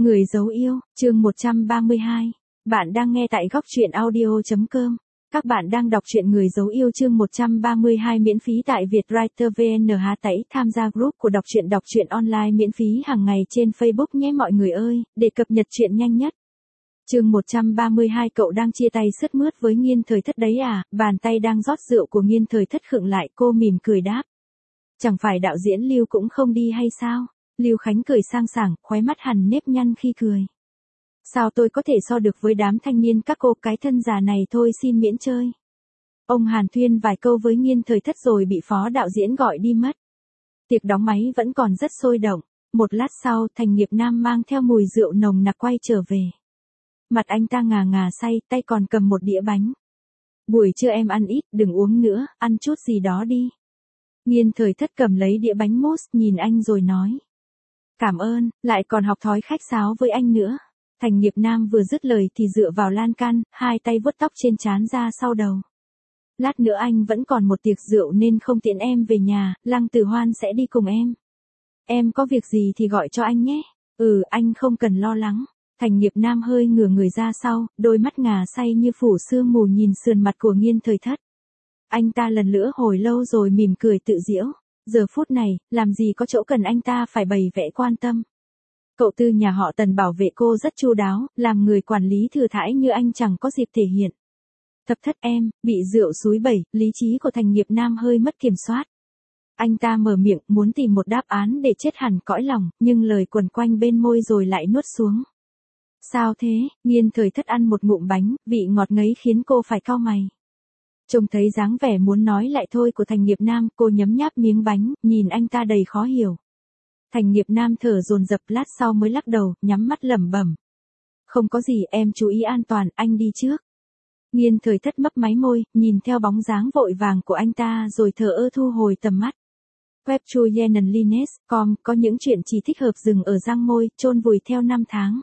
Người dấu yêu, chương 132. Bạn đang nghe tại góc truyện audio.com. Các bạn đang đọc truyện Người dấu yêu chương 132 miễn phí tại Vietwriter VN. Tẩy tham gia group của đọc truyện online miễn phí hàng ngày trên Facebook nhé mọi người ơi, để cập nhật truyện nhanh nhất. Chương 132. Cậu đang chia tay sướt mướt với Nghiên Thời Thất đấy à? Bàn tay đang rót rượu của Nghiên Thời Thất khựng lại, cô mỉm cười đáp. Chẳng phải đạo diễn Lưu cũng không đi hay sao? Lưu Khánh cười sang sảng, khóe mắt hằn nếp nhăn khi cười. Sao tôi có thể so được với đám thanh niên các cô, cái thân già này thôi xin miễn chơi. Ông Hàn thuyên vài câu với Nghiên Thời Thất rồi bị phó đạo diễn gọi đi mất. Tiệc đóng máy vẫn còn rất sôi động. Một lát sau, Thành Nghiệp Nam mang theo mùi rượu nồng nặc quay trở về. Mặt anh ta ngà ngà say, tay còn cầm một đĩa bánh. Buổi trưa em ăn ít, đừng uống nữa, ăn chút gì đó đi. Nghiên Thời Thất cầm lấy đĩa bánh mousse, nhìn anh rồi nói. Cảm ơn, lại còn học thói khách sáo với anh nữa. Thành Nghiệp Nam vừa dứt lời thì dựa vào lan can, hai tay vuốt tóc trên trán ra sau đầu. Lát nữa anh vẫn còn một tiệc rượu nên không tiện em về nhà, Lăng Tử Hoan sẽ đi cùng em. Em có việc gì thì gọi cho anh nhé. Anh không cần lo lắng. Thành Nghiệp Nam hơi ngửa người ra sau, đôi mắt ngà say như phủ sương mù nhìn sườn mặt của Nghiên Thời Thất. Anh ta lần nữa hồi lâu rồi mỉm cười tự giễu. Giờ phút này, làm gì có chỗ cần anh ta phải bày vẽ quan tâm. Cậu Tư nhà họ Tần bảo vệ cô rất chu đáo, làm người quản lý thừa thãi như anh chẳng có dịp thể hiện. Thập Thất em, bị rượu xúi bẩy, lý trí của Thành Nghiệp Nam hơi mất kiểm soát. Anh ta mở miệng, muốn tìm một đáp án để chết hẳn cõi lòng, nhưng lời quẩn quanh bên môi rồi lại nuốt xuống. Sao thế? Nghiên Thời Thất ăn một ngụm bánh, vị ngọt ngấy khiến cô phải cau mày. Trông thấy dáng vẻ muốn nói lại thôi của Thành Nghiệp Nam, cô nhấm nháp miếng bánh, nhìn anh ta đầy khó hiểu. Thành Nghiệp Nam thở dồn dập, lát sau mới lắc đầu, nhắm mắt lẩm bẩm. Không có gì, em chú ý an toàn, anh đi trước. Nghiên Thời Thất mấp máy môi, nhìn theo bóng dáng vội vàng của anh ta rồi thờ ơ thu hồi tầm mắt. Web Chuyenenlines.com có những chuyện chỉ thích hợp dừng ở răng môi, chôn vùi theo năm tháng.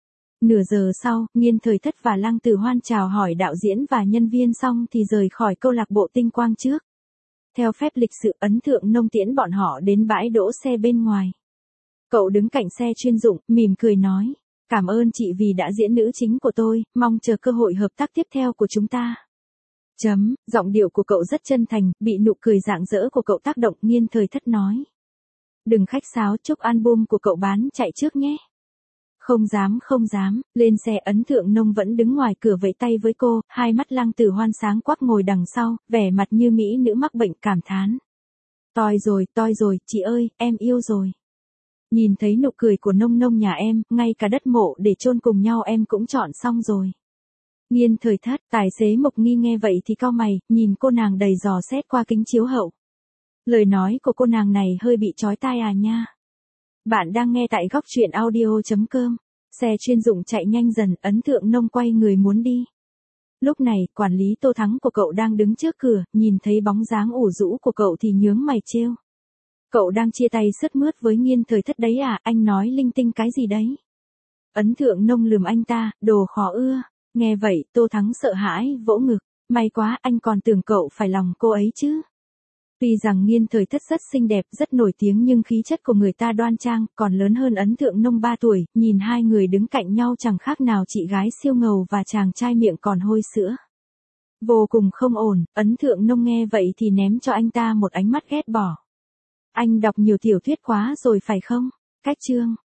Nửa giờ sau, Nghiên Thời Thất và Lăng Tử Hoan chào hỏi đạo diễn và nhân viên xong thì rời khỏi câu lạc bộ Tinh Quang trước. Theo phép lịch sự, Ấn Thượng Nông tiễn bọn họ đến bãi đỗ xe bên ngoài. Cậu đứng cạnh xe chuyên dụng, mỉm cười nói. Cảm ơn chị vì đã diễn nữ chính của tôi, mong chờ cơ hội hợp tác tiếp theo của chúng ta. Giọng điệu của cậu rất chân thành, bị nụ cười rạng rỡ của cậu tác động. Nghiên Thời Thất nói. Đừng khách sáo, chúc album của cậu bán chạy trước nhé. Không dám, lên xe. Ấn Thượng Nông vẫn đứng ngoài cửa vẫy tay với cô, hai mắt Lăng Tử Hoan sáng quắc ngồi đằng sau, vẻ mặt như mỹ nữ mắc bệnh cảm thán. Toi rồi, chị ơi, em yêu rồi. Nhìn thấy nụ cười của Nông Nông nhà em, ngay cả đất mộ để chôn cùng nhau em cũng chọn xong rồi. Nghiên Thời Thất, tài xế Mộc Nghi nghe vậy thì cau mày, nhìn cô nàng đầy dò xét qua kính chiếu hậu. Lời nói của cô nàng này hơi bị chói tai à nha. Bạn đang nghe tại góc truyện audio.com. Xe chuyên dụng chạy nhanh dần, Ấn Thượng Nông quay người muốn đi. Lúc này, quản lý Tô Thắng của cậu đang đứng trước cửa, nhìn thấy bóng dáng ủ rũ của cậu thì nhướng mày trêu. Cậu đang chia tay sướt mướt với Nghiên Thời Thất đấy à, anh nói linh tinh cái gì đấy? Ấn Thượng Nông lườm anh ta, đồ khó ưa. Nghe vậy, Tô Thắng sợ hãi, vỗ ngực. May quá, anh còn tưởng cậu phải lòng cô ấy chứ. Tuy rằng Nghiên Thời Thất rất xinh đẹp, rất nổi tiếng nhưng khí chất của người ta đoan trang, còn lớn hơn Ấn Thượng Nông 3 tuổi, nhìn hai người đứng cạnh nhau chẳng khác nào chị gái siêu ngầu và chàng trai miệng còn hôi sữa. Vô cùng không ổn, Ấn Thượng Nông nghe vậy thì ném cho anh ta một ánh mắt ghét bỏ. Anh đọc nhiều tiểu thuyết quá rồi phải không? Cách chương.